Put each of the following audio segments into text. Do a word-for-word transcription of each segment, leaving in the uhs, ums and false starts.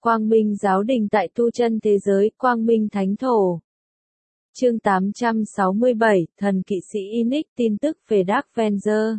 Quang Minh Giáo Đình tại tu chân thế giới, Quang Minh Thánh Thổ. Chương tám trăm sáu mươi bảy, Thần Kỵ Sĩ Inic tin tức về Dark Avenger.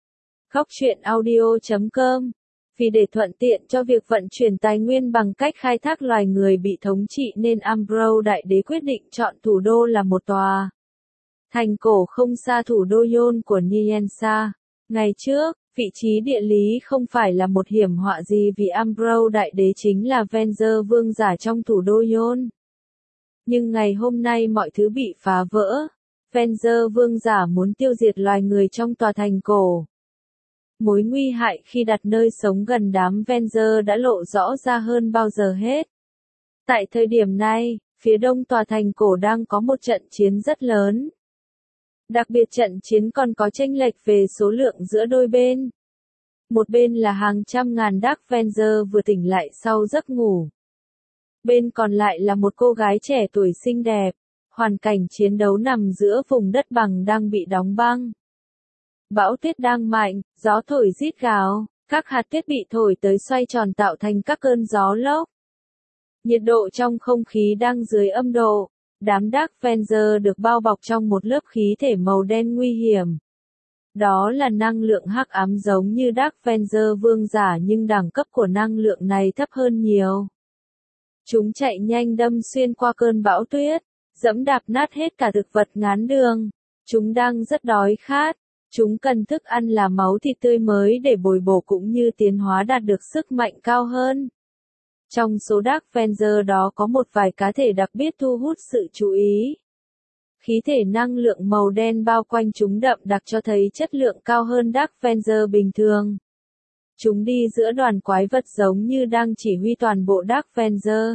Góc truyện audio chấm com. Vì để thuận tiện cho việc vận chuyển tài nguyên bằng cách khai thác loài người bị thống trị nên Ambrose Đại Đế quyết định chọn thủ đô là một tòa thành cổ không xa thủ đô Yon của Niensa. Ngày trước, vị trí địa lý không phải là một hiểm họa gì vì Ambrose Đại Đế chính là Avenger vương giả trong thủ đô Yon. Nhưng ngày hôm nay mọi thứ bị phá vỡ. Avenger vương giả muốn tiêu diệt loài người trong tòa thành cổ. Mối nguy hại khi đặt nơi sống gần đám Avenger đã lộ rõ ra hơn bao giờ hết. Tại thời điểm này, phía đông tòa thành cổ đang có một trận chiến rất lớn. Đặc biệt trận chiến còn có chênh lệch về số lượng giữa đôi bên. Một bên là hàng trăm ngàn Dark Avenger vừa tỉnh lại sau giấc ngủ. Bên còn lại là một cô gái trẻ tuổi xinh đẹp. Hoàn cảnh chiến đấu nằm giữa vùng đất bằng đang bị đóng băng. Bão tuyết đang mạnh, gió thổi rít gào, các hạt tuyết bị thổi tới xoay tròn tạo thành các cơn gió lốc. Nhiệt độ trong không khí đang dưới âm độ. Đám Dark Avenger được bao bọc trong một lớp khí thể màu đen nguy hiểm. Đó là năng lượng hắc ám giống như Dark Avenger vương giả nhưng đẳng cấp của năng lượng này thấp hơn nhiều. Chúng chạy nhanh đâm xuyên qua cơn bão tuyết, dẫm đạp nát hết cả thực vật ngán đường. Chúng đang rất đói khát. Chúng cần thức ăn là máu thịt tươi mới để bồi bổ cũng như tiến hóa đạt được sức mạnh cao hơn. Trong số Dark Avenger đó có một vài cá thể đặc biệt thu hút sự chú ý. Khí thể năng lượng màu đen bao quanh chúng đậm đặc cho thấy chất lượng cao hơn Dark Avenger bình thường. Chúng đi giữa đoàn quái vật giống như đang chỉ huy toàn bộ Dark Avenger.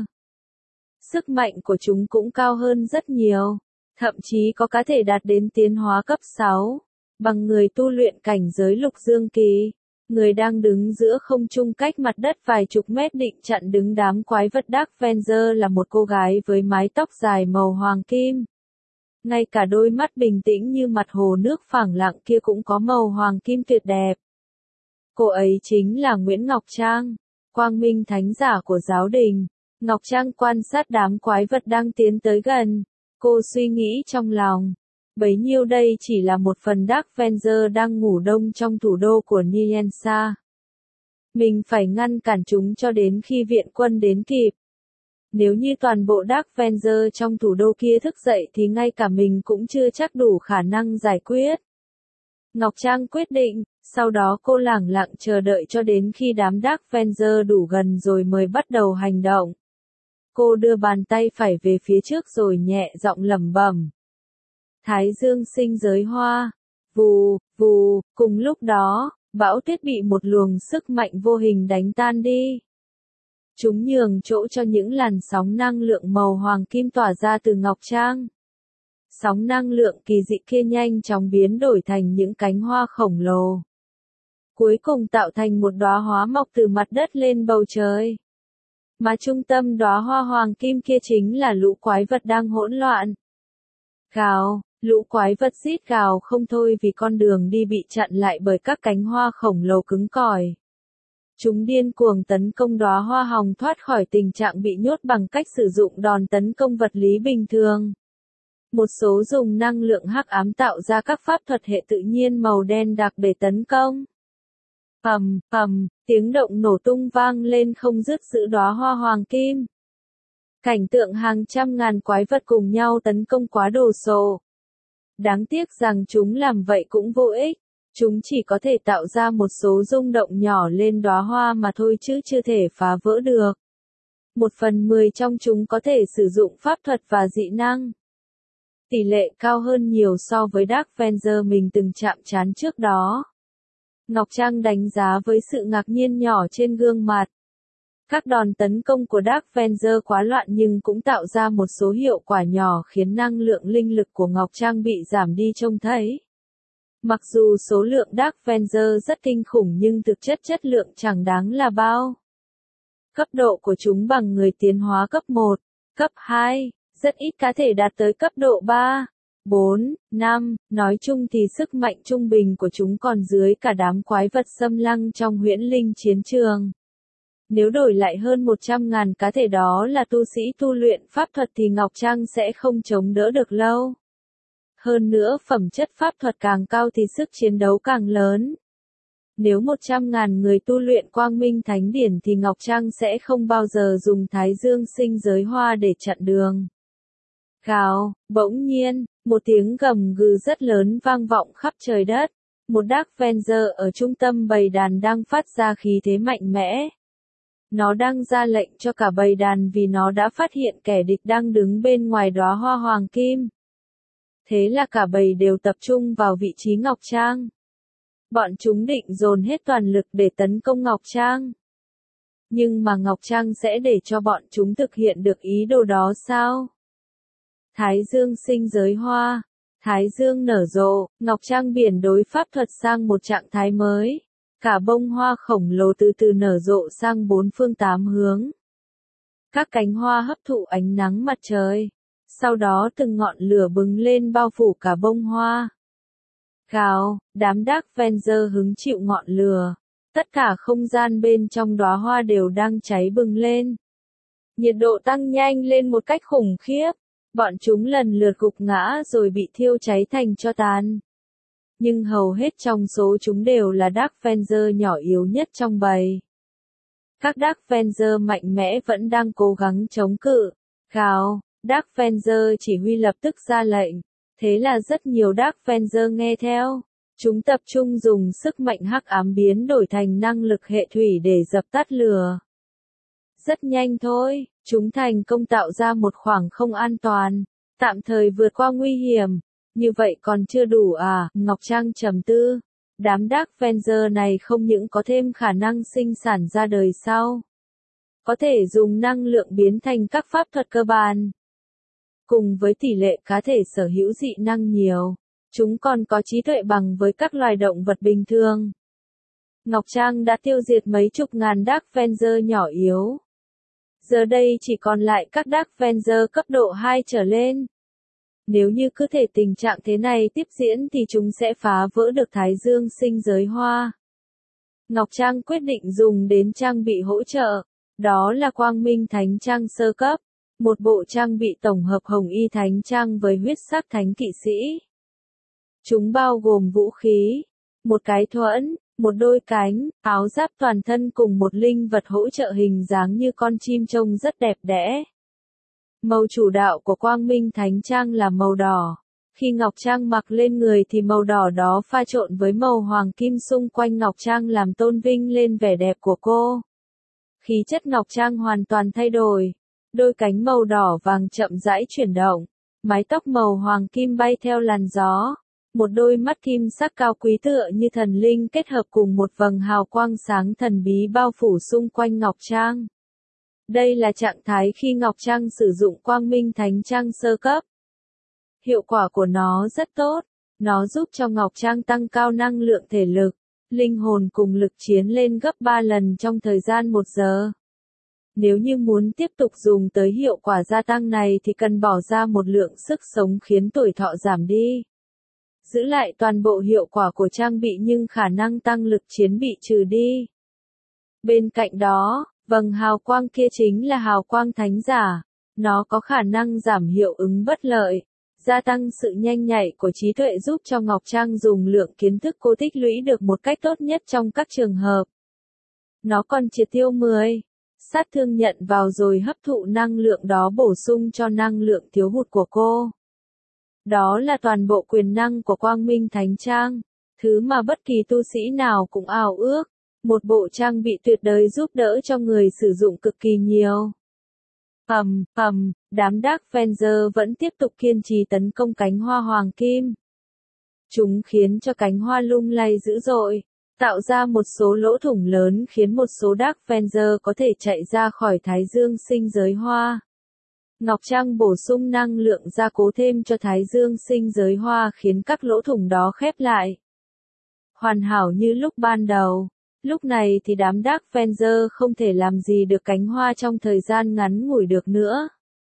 Sức mạnh của chúng cũng cao hơn rất nhiều. Thậm chí có cá thể đạt đến tiến hóa cấp sáu. Bằng người tu luyện cảnh giới lục dương kỳ. Người đang đứng giữa không trung cách mặt đất vài chục mét định chặn đứng đám quái vật Dark Avenger là một cô gái với mái tóc dài màu hoàng kim. Ngay cả đôi mắt bình tĩnh như mặt hồ nước phẳng lặng kia cũng có màu hoàng kim tuyệt đẹp. Cô ấy chính là Nguyễn Ngọc Trang, Quang Minh Thánh giả của giáo đình. Ngọc Trang quan sát đám quái vật đang tiến tới gần. Cô suy nghĩ trong lòng. Bấy nhiêu đây chỉ là một phần Dark Avenger đang ngủ đông trong thủ đô của Niensa. Mình phải ngăn cản chúng cho đến khi viện quân đến kịp. Nếu như toàn bộ Dark Avenger trong thủ đô kia thức dậy thì ngay cả mình cũng chưa chắc đủ khả năng giải quyết. Ngọc Trang quyết định, sau đó cô lẳng lặng chờ đợi cho đến khi đám Dark Avenger đủ gần rồi mới bắt đầu hành động. Cô đưa bàn tay phải về phía trước rồi nhẹ giọng lẩm bẩm. Thái Dương sinh giới hoa, vù, vù, cùng lúc đó, bão tuyết bị một luồng sức mạnh vô hình đánh tan đi. Chúng nhường chỗ cho những làn sóng năng lượng màu hoàng kim tỏa ra từ Ngọc Trang. Sóng năng lượng kỳ dị kia nhanh chóng biến đổi thành những cánh hoa khổng lồ. Cuối cùng tạo thành một đóa hoa mọc từ mặt đất lên bầu trời. Mà trung tâm đóa hoa hoàng kim kia chính là lũ quái vật đang hỗn loạn. Gào, lũ quái vật rít gào không thôi vì con đường đi bị chặn lại bởi các cánh hoa khổng lồ cứng cỏi. Chúng điên cuồng tấn công đóa hoa hồng thoát khỏi tình trạng bị nhốt bằng cách sử dụng đòn tấn công vật lý bình thường. Một số dùng năng lượng hắc ám tạo ra các pháp thuật hệ tự nhiên màu đen đặc để tấn công. Ầm, ầm, tiếng động nổ tung vang lên không dứt giữa đóa hoa hoàng kim. Cảnh tượng hàng trăm ngàn quái vật cùng nhau tấn công quá đồ sộ. Đáng tiếc rằng chúng làm vậy cũng vô ích. Chúng chỉ có thể tạo ra một số rung động nhỏ lên đóa hoa mà thôi chứ chưa thể phá vỡ được. Một phần mười trong chúng có thể sử dụng pháp thuật và dị năng. Tỷ lệ cao hơn nhiều so với Dark Avenger mình từng chạm trán trước đó. Ngọc Trang đánh giá với sự ngạc nhiên nhỏ trên gương mặt. Các đòn tấn công của Dark Avenger quá loạn nhưng cũng tạo ra một số hiệu quả nhỏ khiến năng lượng linh lực của Ngọc Trang bị giảm đi trông thấy. Mặc dù số lượng Dark Avenger rất kinh khủng nhưng thực chất chất lượng chẳng đáng là bao. Cấp độ của chúng bằng người tiến hóa cấp một, cấp hai, rất ít cá thể đạt tới cấp độ ba, bốn, năm, nói chung thì sức mạnh trung bình của chúng còn dưới cả đám quái vật xâm lăng trong huyễn linh chiến trường. Nếu đổi lại hơn một trăm ngàn cá thể đó là tu sĩ tu luyện pháp thuật thì Ngọc Trang sẽ không chống đỡ được lâu. Hơn nữa phẩm chất pháp thuật càng cao thì sức chiến đấu càng lớn. Nếu một trăm ngàn người tu luyện Quang Minh Thánh Điển thì Ngọc Trang sẽ không bao giờ dùng Thái Dương Sinh Giới Hoa để chặn đường. Gào, bỗng nhiên, một tiếng gầm gừ rất lớn vang vọng khắp trời đất. Một Dark Avenger ở trung tâm bầy đàn đang phát ra khí thế mạnh mẽ. Nó đang ra lệnh cho cả bầy đàn vì nó đã phát hiện kẻ địch đang đứng bên ngoài đóa hoa hoàng kim. Thế là cả bầy đều tập trung vào vị trí Ngọc Trang. Bọn chúng định dồn hết toàn lực để tấn công Ngọc Trang. Nhưng mà Ngọc Trang sẽ để cho bọn chúng thực hiện được ý đồ đó sao? Thái Dương Sinh Giới Hoa. Thái Dương nở rộ, Ngọc Trang biển đối pháp thuật sang một trạng thái mới. Cả bông hoa khổng lồ từ từ nở rộ sang bốn phương tám hướng. Các cánh hoa hấp thụ ánh nắng mặt trời. Sau đó từng ngọn lửa bừng lên bao phủ cả bông hoa. Gào, đám Dark Avenger hứng chịu ngọn lửa. Tất cả không gian bên trong đóa hoa đều đang cháy bừng lên. Nhiệt độ tăng nhanh lên một cách khủng khiếp. Bọn chúng lần lượt gục ngã rồi bị thiêu cháy thành tro tàn. Nhưng hầu hết trong số chúng đều là Dark Avenger nhỏ yếu nhất trong bầy. Các Dark Avenger mạnh mẽ vẫn đang cố gắng chống cự. Gào, Dark Avenger chỉ huy lập tức ra lệnh. Thế là rất nhiều Dark Avenger nghe theo. Chúng tập trung dùng sức mạnh hắc ám biến đổi thành năng lực hệ thủy để dập tắt lửa. Rất nhanh thôi, chúng thành công tạo ra một khoảng không an toàn, tạm thời vượt qua nguy hiểm. Như vậy còn chưa đủ à? Ngọc Trang trầm tư. Đám Dark Avenger này không những có thêm khả năng sinh sản ra đời sau, có thể dùng năng lượng biến thành các pháp thuật cơ bản. Cùng với tỷ lệ cá thể sở hữu dị năng nhiều, chúng còn có trí tuệ bằng với các loài động vật bình thường. Ngọc Trang đã tiêu diệt mấy chục ngàn Dark Avenger nhỏ yếu. Giờ đây chỉ còn lại các Dark Avenger cấp độ hai trở lên. Nếu như cứ thể tình trạng thế này tiếp diễn thì chúng sẽ phá vỡ được Thái Dương Sinh Giới Hoa. Ngọc Trang quyết định dùng đến trang bị hỗ trợ. Đó là Quang Minh Thánh Trang sơ cấp. Một bộ trang bị tổng hợp Hồng Y Thánh Trang với huyết sắc thánh kỵ sĩ. Chúng bao gồm vũ khí, một cái thuẫn, một đôi cánh, áo giáp toàn thân cùng một linh vật hỗ trợ hình dáng như con chim trông rất đẹp đẽ. Màu chủ đạo của Quang Minh Thánh Trang là màu đỏ. Khi Ngọc Trang mặc lên người thì màu đỏ đó pha trộn với màu hoàng kim xung quanh Ngọc Trang làm tôn vinh lên vẻ đẹp của cô. Khí chất Ngọc Trang hoàn toàn thay đổi. Đôi cánh màu đỏ vàng chậm rãi chuyển động. Mái tóc màu hoàng kim bay theo làn gió. Một đôi mắt kim sắc cao quý tựa như thần linh kết hợp cùng một vầng hào quang sáng thần bí bao phủ xung quanh Ngọc Trang. Đây là trạng thái khi Ngọc Trang sử dụng Quang Minh Thánh Trang sơ cấp. Hiệu quả của nó rất tốt. Nó giúp cho Ngọc Trang tăng cao năng lượng thể lực, linh hồn cùng lực chiến lên gấp ba lần trong thời gian một giờ. Nếu như muốn tiếp tục dùng tới hiệu quả gia tăng này thì cần bỏ ra một lượng sức sống khiến tuổi thọ giảm đi. Giữ lại toàn bộ hiệu quả của trang bị nhưng khả năng tăng lực chiến bị trừ đi. Bên cạnh đó, vầng hào quang kia chính là hào quang thánh giả. Nó có khả năng giảm hiệu ứng bất lợi, gia tăng sự nhanh nhạy của trí tuệ giúp cho Ngọc Trang dùng lượng kiến thức cô tích lũy được một cách tốt nhất trong các trường hợp. Nó còn triệt tiêu mười sát thương nhận vào rồi hấp thụ năng lượng đó bổ sung cho năng lượng thiếu hụt của cô. Đó là toàn bộ quyền năng của Quang Minh Thánh Trang, thứ mà bất kỳ tu sĩ nào cũng ao ước, một bộ trang bị tuyệt đối giúp đỡ cho người sử dụng cực kỳ nhiều. Ầm, ầm, đám Dark Avenger vẫn tiếp tục kiên trì tấn công cánh hoa hoàng kim. Chúng khiến cho cánh hoa lung lay dữ dội, tạo ra một số lỗ thủng lớn khiến một số Dark Avenger có thể chạy ra khỏi Thái Dương Sinh Giới Hoa. Ngọc Trang bổ sung năng lượng gia cố thêm cho Thái Dương Sinh Giới Hoa khiến các lỗ thủng đó khép lại. Hoàn hảo như lúc ban đầu. Lúc này thì đám Dark Avenger không thể làm gì được cánh hoa trong thời gian ngắn ngủi được nữa.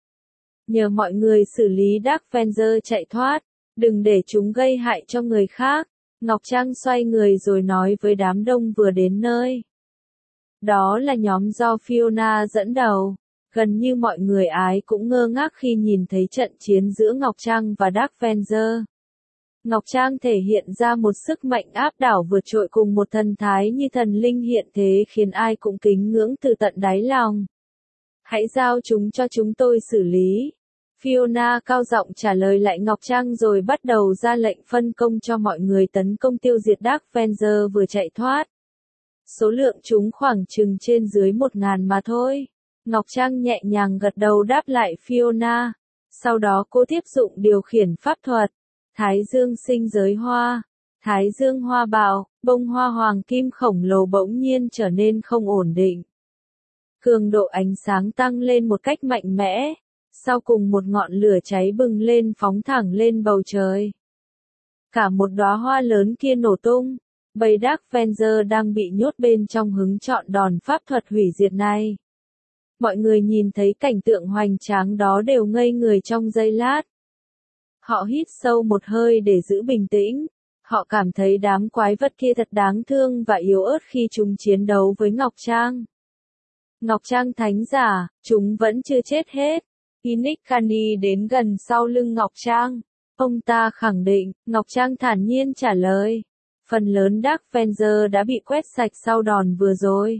Nhờ mọi người xử lý Dark Avenger chạy thoát, đừng để chúng gây hại cho người khác. Ngọc Trang xoay người rồi nói với đám đông vừa đến nơi. Đó là nhóm do Fiona dẫn đầu. Gần như mọi người Ái cũng ngơ ngác khi nhìn thấy trận chiến giữa Ngọc Trang và Dark Avenger. Ngọc Trang thể hiện ra một sức mạnh áp đảo vượt trội cùng một thần thái như thần linh hiện thế khiến ai cũng kính ngưỡng từ tận đáy lòng. Hãy giao chúng cho chúng tôi xử lý. Fiona cao giọng trả lời lại Ngọc Trang rồi bắt đầu ra lệnh phân công cho mọi người tấn công tiêu diệt Dark Avenger vừa chạy thoát. Số lượng chúng khoảng chừng trên dưới một ngàn mà thôi. Ngọc Trang nhẹ nhàng gật đầu đáp lại Fiona. Sau đó cô tiếp dụng điều khiển pháp thuật. Thái dương sinh giới hoa. Thái dương hoa bạo, bông hoa hoàng kim khổng lồ bỗng nhiên trở nên không ổn định. Cường độ ánh sáng tăng lên một cách mạnh mẽ. Sau cùng một ngọn lửa cháy bừng lên phóng thẳng lên bầu trời. Cả một đóa hoa lớn kia nổ tung. Bầy Dark Avenger đang bị nhốt bên trong hứng chọn đòn pháp thuật hủy diệt này. Mọi người nhìn thấy cảnh tượng hoành tráng đó đều ngây người trong giây lát. Họ hít sâu một hơi để giữ bình tĩnh. Họ cảm thấy đám quái vật kia thật đáng thương và yếu ớt khi chúng chiến đấu với Ngọc Trang. Ngọc Trang thánh giả, chúng vẫn chưa chết hết. Inic-Kani đến gần sau lưng Ngọc Trang. Ông ta khẳng định, Ngọc Trang thản nhiên trả lời. Phần lớn Dark Avenger đã bị quét sạch sau đòn vừa rồi.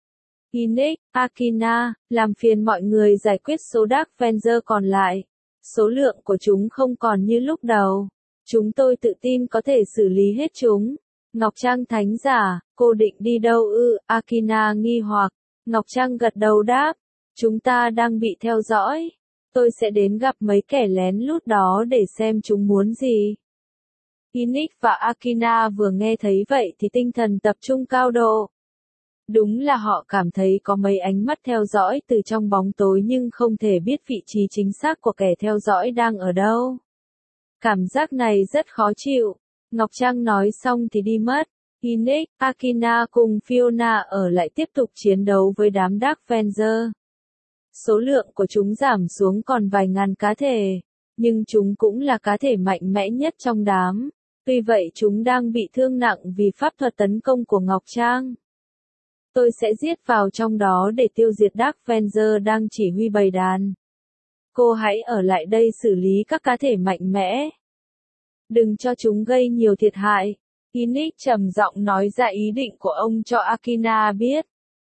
Inic, Akina, làm phiền mọi người giải quyết số Dark Avenger còn lại. Số lượng của chúng không còn như lúc đầu. Chúng tôi tự tin có thể xử lý hết chúng. Ngọc Trang thánh giả, cô định đi đâu ư? Akina nghi hoặc. Ngọc Trang gật đầu đáp. Chúng ta đang bị theo dõi. Tôi sẽ đến gặp mấy kẻ lén lút đó để xem chúng muốn gì. Inic và Akina vừa nghe thấy vậy thì tinh thần tập trung cao độ. Đúng là họ cảm thấy có mấy ánh mắt theo dõi từ trong bóng tối nhưng không thể biết vị trí chính xác của kẻ theo dõi đang ở đâu. Cảm giác này rất khó chịu. Ngọc Trang nói xong thì đi mất. Inic, Akina cùng Fiona ở lại tiếp tục chiến đấu với đám Dark Avenger. Số lượng của chúng giảm xuống còn vài ngàn cá thể. Nhưng chúng cũng là cá thể mạnh mẽ nhất trong đám. Tuy vậy chúng đang bị thương nặng vì pháp thuật tấn công của Ngọc Trang. Tôi sẽ giết vào trong đó để tiêu diệt Dark Avenger đang chỉ huy bầy đàn. Cô hãy ở lại đây xử lý các cá thể mạnh mẽ. Đừng cho chúng gây nhiều thiệt hại. Inic trầm giọng nói ra ý định của ông cho Akina biết.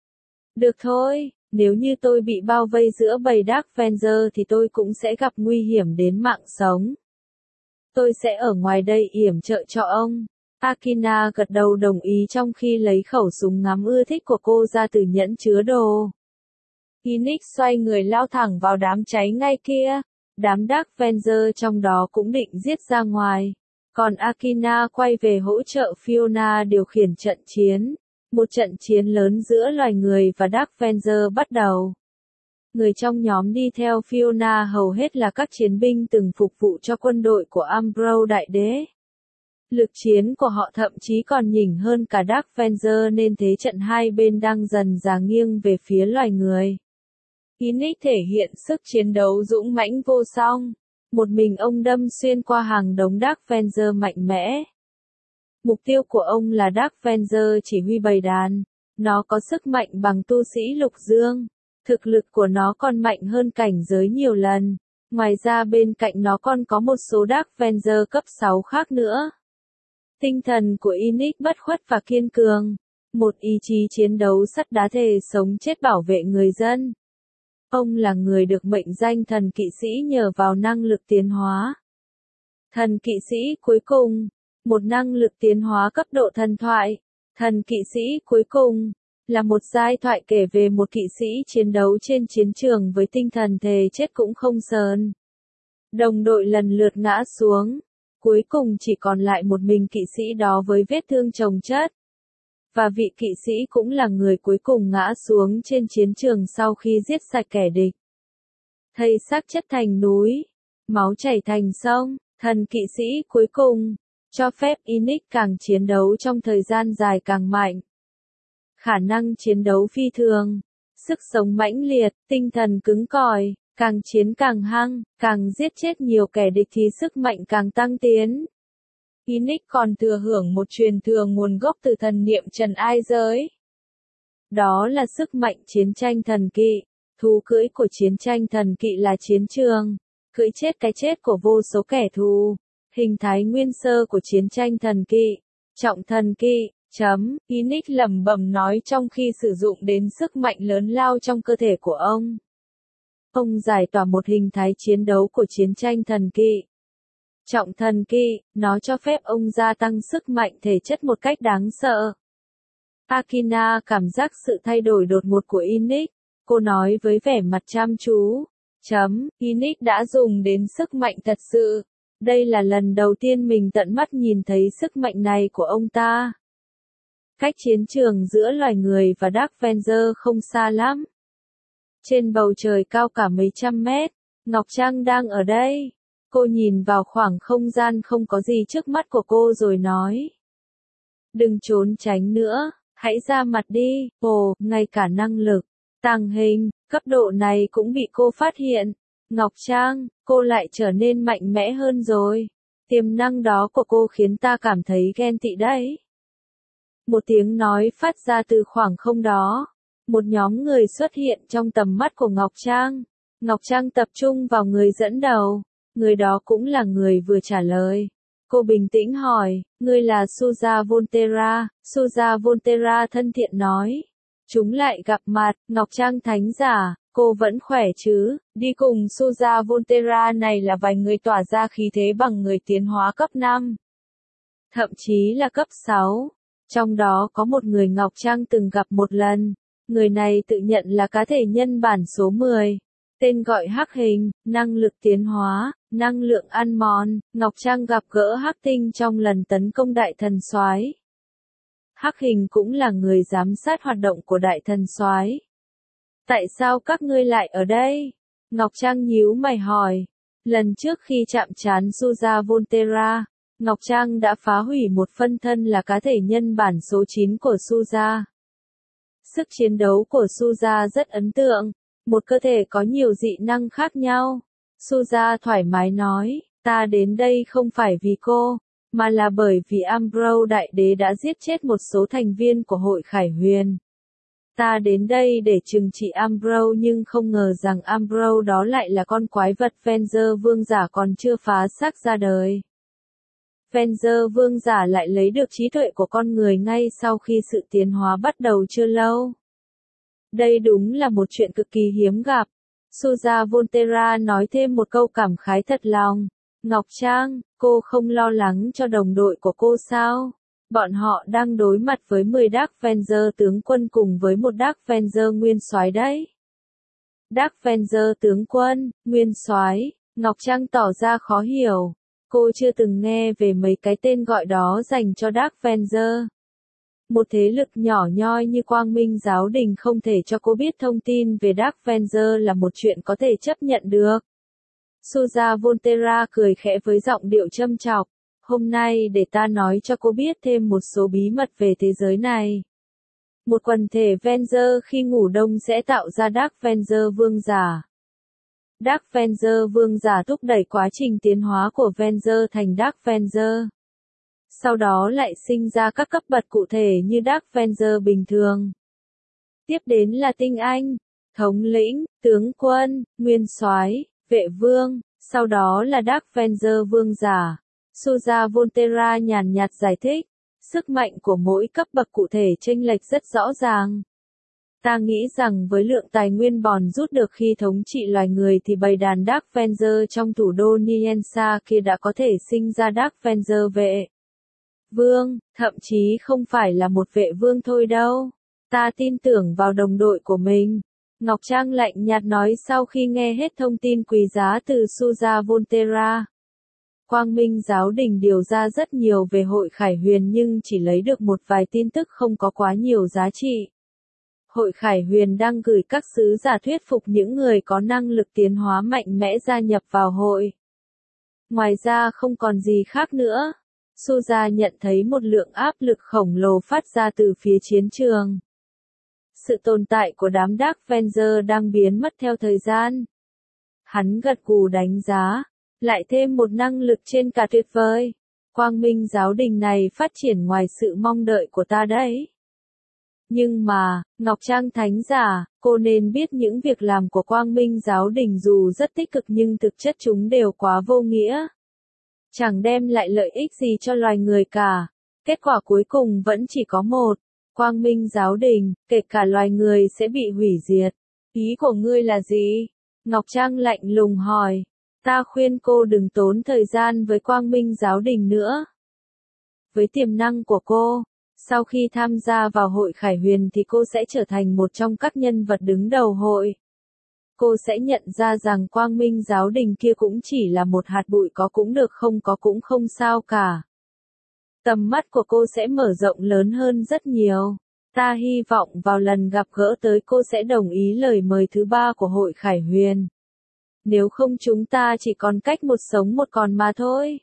Được thôi, nếu như tôi bị bao vây giữa bầy Dark Avenger thì tôi cũng sẽ gặp nguy hiểm đến mạng sống. Tôi sẽ ở ngoài đây yểm trợ cho ông. Akina gật đầu đồng ý trong khi lấy khẩu súng ngắm ưa thích của cô ra từ nhẫn chứa đồ. Inic xoay người lao thẳng vào đám cháy ngay kia. Đám Dark Avenger trong đó cũng định giết ra ngoài. Còn Akina quay về hỗ trợ Fiona điều khiển trận chiến. Một trận chiến lớn giữa loài người và Dark Avenger bắt đầu. Người trong nhóm đi theo Fiona hầu hết là các chiến binh từng phục vụ cho quân đội của Ambrose Đại Đế. Lực chiến của họ thậm chí còn nhỉnh hơn cả Dark Avenger nên thế trận hai bên đang dần già nghiêng về phía loài người. Inic thể hiện sức chiến đấu dũng mãnh vô song. Một mình ông đâm xuyên qua hàng đống Dark Avenger mạnh mẽ. Mục tiêu của ông là Dark Avenger chỉ huy bầy đàn. Nó có sức mạnh bằng tu sĩ lục dương. Thực lực của nó còn mạnh hơn cảnh giới nhiều lần. Ngoài ra bên cạnh nó còn có một số Dark Avenger cấp sáu khác nữa. Tinh thần của Inic bất khuất và kiên cường. Một ý chí chiến đấu sắt đá thề sống chết bảo vệ người dân. Ông là người được mệnh danh thần kỵ sĩ nhờ vào năng lực tiến hóa. Thần kỵ sĩ cuối cùng. Một năng lực tiến hóa cấp độ thần thoại. Thần kỵ sĩ cuối cùng. Là một giai thoại kể về một kỵ sĩ chiến đấu trên chiến trường với tinh thần thề chết cũng không sờn. Đồng đội lần lượt ngã xuống. Cuối cùng chỉ còn lại một mình kỵ sĩ đó với vết thương chồng chất. Và vị kỵ sĩ cũng là người cuối cùng ngã xuống trên chiến trường sau khi giết sạch kẻ địch. Thây xác chất thành núi. Máu chảy thành sông. Thần kỵ sĩ cuối cùng. Cho phép Inic càng chiến đấu trong thời gian dài càng mạnh. Khả năng chiến đấu phi thường. Sức sống mãnh liệt, tinh thần cứng cỏi. Càng chiến càng hăng, càng giết chết nhiều kẻ địch thì sức mạnh càng tăng tiến. Inic còn thừa hưởng một truyền thừa nguồn gốc từ thần niệm trần ai giới. Đó là sức mạnh chiến tranh thần kỵ. Thú cưỡi của chiến tranh thần kỵ là chiến trường, cưỡi chết cái chết của vô số kẻ thù. Hình thái nguyên sơ của chiến tranh thần kỵ. Trọng thần kỵ, chấm, Inic lẩm bẩm nói trong khi sử dụng đến sức mạnh lớn lao trong cơ thể của ông. Ông giải tỏa một hình thái chiến đấu của chiến tranh thần kỵ. Trọng thần kỵ, nó cho phép ông gia tăng sức mạnh thể chất một cách đáng sợ. Akina cảm giác sự thay đổi đột ngột của Inic. Cô nói với vẻ mặt chăm chú. Chấm, Inic đã dùng đến sức mạnh thật sự. Đây là lần đầu tiên mình tận mắt nhìn thấy sức mạnh này của ông ta. Cách chiến trường giữa loài người và Dark Avenger không xa lắm. Trên bầu trời cao cả mấy trăm mét, Ngọc Trăng đang ở đây. Cô nhìn vào khoảng không gian không có gì trước mắt của cô rồi nói. Đừng trốn tránh nữa, hãy ra mặt đi. Ồ, ngay cả năng lực tàng hình, cấp độ này cũng bị cô phát hiện. Ngọc Trang, cô lại trở nên mạnh mẽ hơn rồi. Tiềm năng đó của cô khiến ta cảm thấy ghen tị đấy. Một tiếng nói phát ra từ khoảng không đó. Một nhóm người xuất hiện trong tầm mắt của Ngọc Trang. Ngọc Trang tập trung vào người dẫn đầu. Người đó cũng là người vừa trả lời. Cô bình tĩnh hỏi, ngươi là Suza Volterra. Suza Volterra thân thiện nói. Chúng lại gặp mặt, Ngọc Trang thánh giả, cô vẫn khỏe chứ? Đi cùng Suza Volterra này là vài người tỏa ra khí thế bằng người tiến hóa cấp năm. Thậm chí là cấp sáu. Trong đó có một người Ngọc Trang từng gặp một lần. Người này tự nhận là cá thể nhân bản số mười. Tên gọi Hắc Hình, năng lực tiến hóa, năng lượng ăn mòn. Ngọc Trang gặp gỡ Hắc Tinh trong lần tấn công Đại Thần Soái. Hắc Hình cũng là người giám sát hoạt động của Đại Thần Soái. Tại sao các ngươi lại ở đây? Ngọc Trang nhíu mày hỏi. Lần trước khi chạm trán Suza Volterra, Ngọc Trang đã phá hủy một phân thân là cá thể nhân bản số chín của Suza. Sức chiến đấu của Suza rất ấn tượng. Một cơ thể có nhiều dị năng khác nhau. Suza thoải mái nói, ta đến đây không phải vì cô, mà là bởi vì Ambrose Đại Đế đã giết chết một số thành viên của hội Khải Huyền. Ta đến đây để trừng trị Ambrose nhưng không ngờ rằng Ambrose đó lại là con quái vật Avenger vương giả còn chưa phá xác ra đời. Avenger vương giả lại lấy được trí tuệ của con người ngay sau khi sự tiến hóa bắt đầu chưa lâu. Đây đúng là một chuyện cực kỳ hiếm gặp. Suza Volterra nói thêm một câu cảm khái thật lòng. Ngọc Trang, cô không lo lắng cho đồng đội của cô sao? Bọn họ đang đối mặt với mười Dark Avenger tướng quân cùng với một Dark Avenger nguyên soái đấy. Dark Avenger tướng quân, nguyên soái, Ngọc Trang tỏ ra khó hiểu. Cô chưa từng nghe về mấy cái tên gọi đó dành cho Dark Avenger. Một thế lực nhỏ nhoi như Quang Minh Giáo Đình không thể cho cô biết thông tin về Dark Avenger là một chuyện có thể chấp nhận được. Suza Volterra cười khẽ với giọng điệu châm chọc. Hôm nay để ta nói cho cô biết thêm một số bí mật về thế giới này. Một quần thể Avenger khi ngủ đông sẽ tạo ra Dark Avenger vương giả. Dark Avenger vương giả thúc đẩy quá trình tiến hóa của Avenger thành Dark Avenger. Sau đó lại sinh ra các cấp bậc cụ thể như Dark Avenger bình thường. Tiếp đến là tinh anh, thống lĩnh, tướng quân, nguyên soái, vệ vương, sau đó là Dark Avenger vương giả. Suza Volterra nhàn nhạt giải thích, sức mạnh của mỗi cấp bậc cụ thể chênh lệch rất rõ ràng. Ta nghĩ rằng với lượng tài nguyên bòn rút được khi thống trị loài người thì bầy đàn Dark Avenger trong thủ đô Niensa kia đã có thể sinh ra Dark Avenger vệ vương, thậm chí không phải là một vệ vương thôi đâu. Ta tin tưởng vào đồng đội của mình. Ngọc Trang lạnh nhạt nói sau khi nghe hết thông tin quý giá từ Suza Volterra. Quang Minh Giáo Đình điều ra rất nhiều về hội Khải Huyền nhưng chỉ lấy được một vài tin tức không có quá nhiều giá trị. Hội Khải Huyền đang gửi các sứ giả thuyết phục những người có năng lực tiến hóa mạnh mẽ gia nhập vào hội. Ngoài ra không còn gì khác nữa. Suza nhận thấy một lượng áp lực khổng lồ phát ra từ phía chiến trường. Sự tồn tại của đám Dark Avenger đang biến mất theo thời gian. Hắn gật gù đánh giá, lại thêm một năng lực trên cả tuyệt vời. Quang Minh Giáo Đình này phát triển ngoài sự mong đợi của ta đấy. Nhưng mà, Ngọc Trang Thánh Giả, cô nên biết những việc làm của Quang Minh Giáo Đình dù rất tích cực nhưng thực chất chúng đều quá vô nghĩa. Chẳng đem lại lợi ích gì cho loài người cả. Kết quả cuối cùng vẫn chỉ có một. Quang Minh Giáo Đình, kể cả loài người sẽ bị hủy diệt. Ý của ngươi là gì? Ngọc Trang lạnh lùng hỏi. Ta khuyên cô đừng tốn thời gian với Quang Minh Giáo Đình nữa. Với tiềm năng của cô, sau khi tham gia vào hội Khải Huyền thì cô sẽ trở thành một trong các nhân vật đứng đầu hội. Cô sẽ nhận ra rằng Quang Minh Giáo Đình kia cũng chỉ là một hạt bụi, có cũng được không có cũng không sao cả. Tầm mắt của cô sẽ mở rộng lớn hơn rất nhiều. Ta hy vọng vào lần gặp gỡ tới cô sẽ đồng ý lời mời thứ ba của hội Khải Huyền. Nếu không chúng ta chỉ còn cách một sống một còn mà thôi.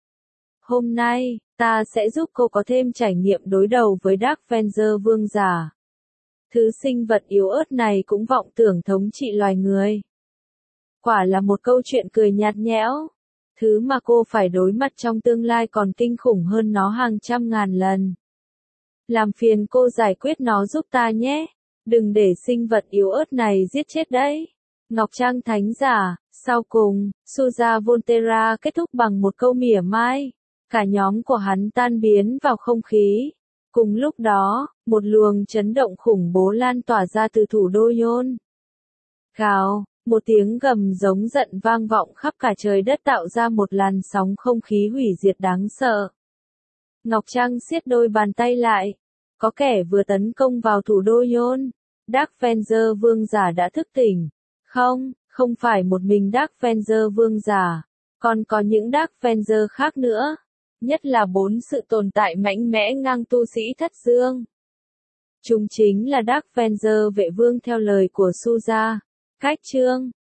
Hôm nay, ta sẽ giúp cô có thêm trải nghiệm đối đầu với Dark Avenger vương giả. Thứ sinh vật yếu ớt này cũng vọng tưởng thống trị loài người. Quả là một câu chuyện cười nhạt nhẽo. Thứ mà cô phải đối mặt trong tương lai còn kinh khủng hơn nó hàng trăm ngàn lần. Làm phiền cô giải quyết nó giúp ta nhé. Đừng để sinh vật yếu ớt này giết chết đấy. Ngọc Trang Thánh Giả, sau cùng, Suza Volterra kết thúc bằng một câu mỉa mai. Cả nhóm của hắn tan biến vào không khí. Cùng lúc đó, một luồng chấn động khủng bố lan tỏa ra từ thủ đô Yon. Gào, một tiếng gầm giống giận vang vọng khắp cả trời đất tạo ra một làn sóng không khí hủy diệt đáng sợ. Ngọc Trang siết đôi bàn tay lại. Có kẻ vừa tấn công vào thủ đô Yon. Dark Avenger vương giả đã thức tỉnh. Không, không phải một mình Dark Avenger vương giả. Còn có những Dark Avenger khác nữa. Nhất là bốn sự tồn tại mạnh mẽ ngang tu sĩ thất dương. Chúng chính là Dark Avenger vệ vương theo lời của Suza. Cách chương